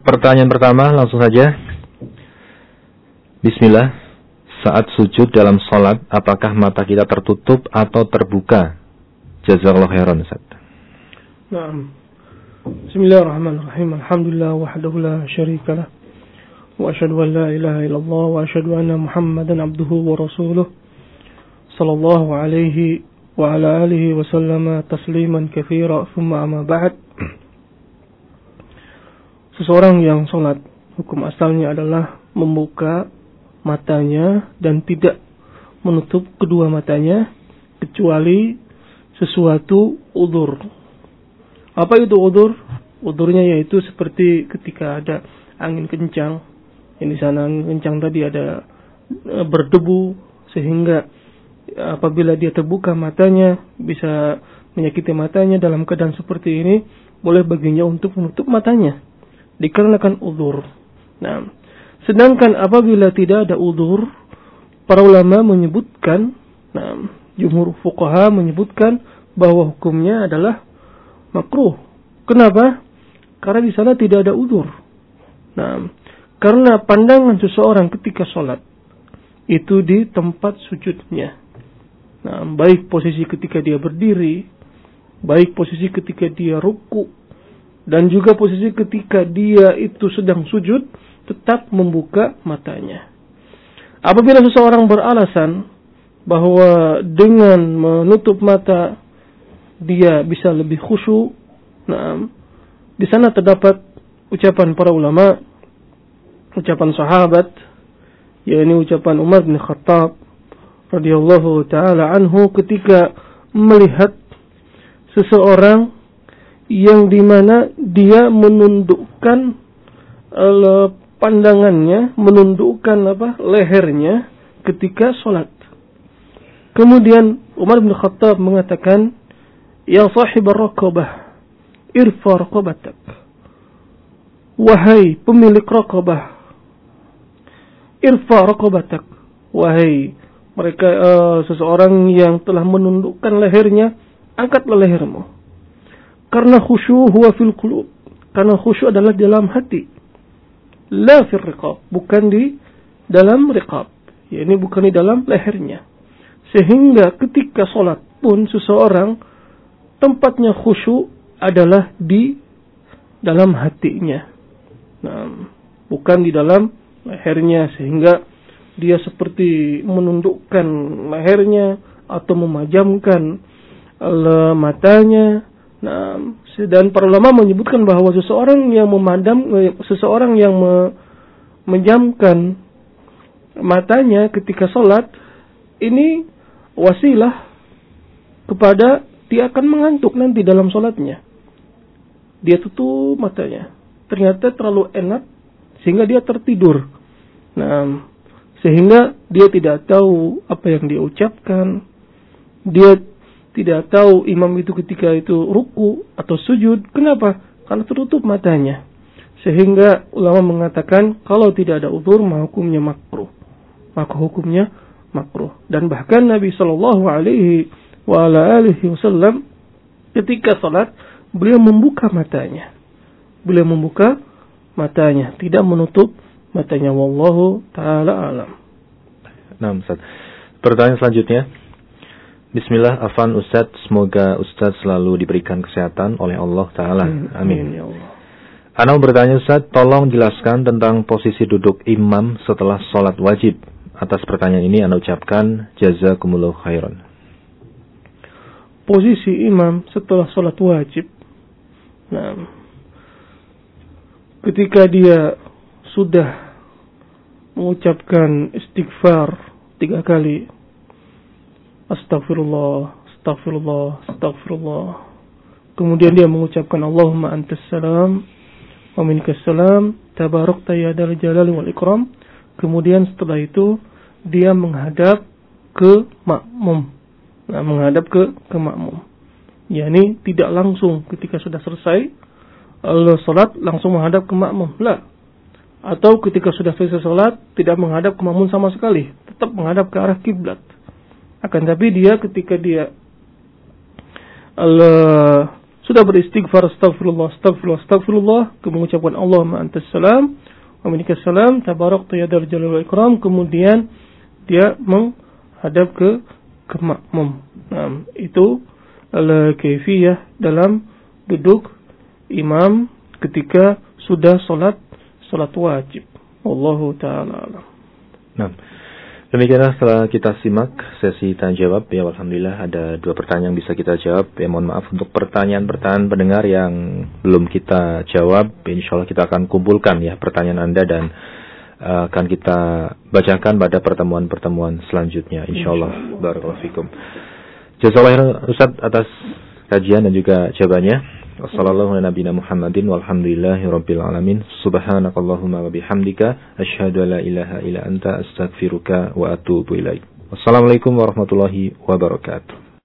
Pertanyaan pertama langsung saja. Bismillah. Saat sujud dalam sholat, apakah mata kita tertutup atau terbuka? Jazakallahu khairan, Ustaz. Naam. Bismillahirrahmanirrahim. Alhamdulillah wahdahu la syarika lah. Wa asyhadu an la ilaha illallah wa asyhadu anna Muhammadan abduhu wa rasuluh. Sallallahu alaihi wa ala alihi wa sallama tasliman katsira. Tsumma amma ba'd. Seseorang yang sholat, hukum asalnya adalah membuka matanya dan tidak menutup kedua matanya kecuali sesuatu udzur. Apa itu udzur? Udzurnya yaitu seperti ketika ada angin kencang. Yang di sana angin kencang tadi ada berdebu sehingga apabila dia terbuka matanya bisa menyakiti matanya. Dalam keadaan seperti ini boleh baginya untuk menutup matanya dikarenakan udzur. Nah, sedangkan apabila tidak ada udzur, para ulama menyebutkan, jumhur fuqaha menyebutkan bahwa hukumnya adalah makruh. Kenapa? Karena di sana tidak ada udzur. Karena pandangan seseorang ketika sholat itu di tempat sujudnya. Baik posisi ketika dia berdiri, baik posisi ketika dia ruku, dan juga posisi ketika dia itu sedang sujud, tetap membuka matanya. Apabila seseorang beralasan bahwa dengan menutup mata dia bisa lebih khusyuk, di sana terdapat ucapan para ulama, ucapan sahabat, yakni ucapan Umar bin Khattab radhiyallahu taala anhu ketika melihat seseorang yang dimana dia menundukkan pandangannya, menundukkan lehernya ketika sholat. Kemudian Umar bin Khattab mengatakan, "Ya sahibar raqabah, irfa raqabatak." Wahai pemilik raqabah, irfa raqabatak. Wahai mereka seseorang yang telah menundukkan lehernya, angkatlah lehermu. Karena khusyuk huwa fil qulub. Karena khusyuk adalah dalam hati. La fil riqab, bukan di dalam riqab. Ini bukan di dalam lehernya. Sehingga ketika sholat pun seseorang tempatnya khusyuk adalah di dalam hatinya. Bukan di dalam lehernya, sehingga dia seperti menundukkan lehernya atau memajamkan matanya. Dan para ulama menyebutkan bahwa seseorang yang menjamkan matanya ketika sholat, ini wasilah kepada dia akan mengantuk nanti dalam sholatnya. Dia tutup matanya, ternyata terlalu enak sehingga dia tertidur. Sehingga dia tidak tahu apa yang dia ucapkan. Dia tidak tahu imam itu ketika itu ruku atau sujud. Kenapa? Karena tertutup matanya. Sehingga ulama mengatakan kalau tidak ada udzur maka hukumnya makruh. Dan bahkan Nabi sallallahu alaihi wasallam ketika salat beliau membuka matanya. Tidak menutup matanya. Wallahu taala alam. Nah, Ustaz. Pertanyaan selanjutnya. Bismillah, afan Ustaz, semoga Ustaz selalu diberikan kesehatan oleh Allah Ta'ala. Amin. Ya Allah. Ana bertanya Ustaz, tolong jelaskan tentang posisi duduk imam setelah sholat wajib. Atas pertanyaan ini Ana ucapkan jazakumullahu khairan. Posisi imam setelah sholat wajib. Ketika dia sudah mengucapkan istighfar 3 kali, Astaghfirullah. Kemudian dia mengucapkan Allahumma antas salam wa minkas salam, tabarakta ya dzal jalali wal ikram. Kemudian setelah itu dia menghadap ke makmum. Menghadap ke makmum. Yani tidak langsung ketika sudah selesai salat langsung menghadap ke makmum. Atau ketika sudah selesai salat tidak menghadap ke makmum sama sekali, tetap menghadap ke arah kiblat. Akan tapi dia ketika dia sudah beristighfar astagfirullah, kemudian mengucapkan Allahumma antas salam wa minkas salam tabarakta ya dzal jalali wal ikram, kemudian dia menghadap ke makmum. Nah, itu al-kaifiyah dalam duduk imam ketika sudah salat wajib. Wallahu ta'ala alam. Nah, demikianlah setelah kita simak sesi tanya jawab. Ya, alhamdulillah ada 2 pertanyaan yang bisa kita jawab. Ya, mohon maaf untuk pertanyaan-pertanyaan pendengar yang belum kita jawab. Insyaallah kita akan kumpulkan ya pertanyaan Anda dan akan kita bacakan pada pertemuan-pertemuan selanjutnya. Insyaallah. Barakallahu fikum. Jazakallahu Ustaz atas kajian dan juga jawabannya. Wassallallahu ala nabiyina Muhammadin walhamdulillahi rabbil alamin. Subhanakallahumma wa bihamdika asyhadu an la ilaha illa anta astaghfiruka wa atubu ilaik. Wassalamualaikum warahmatullahi wabarakatuh.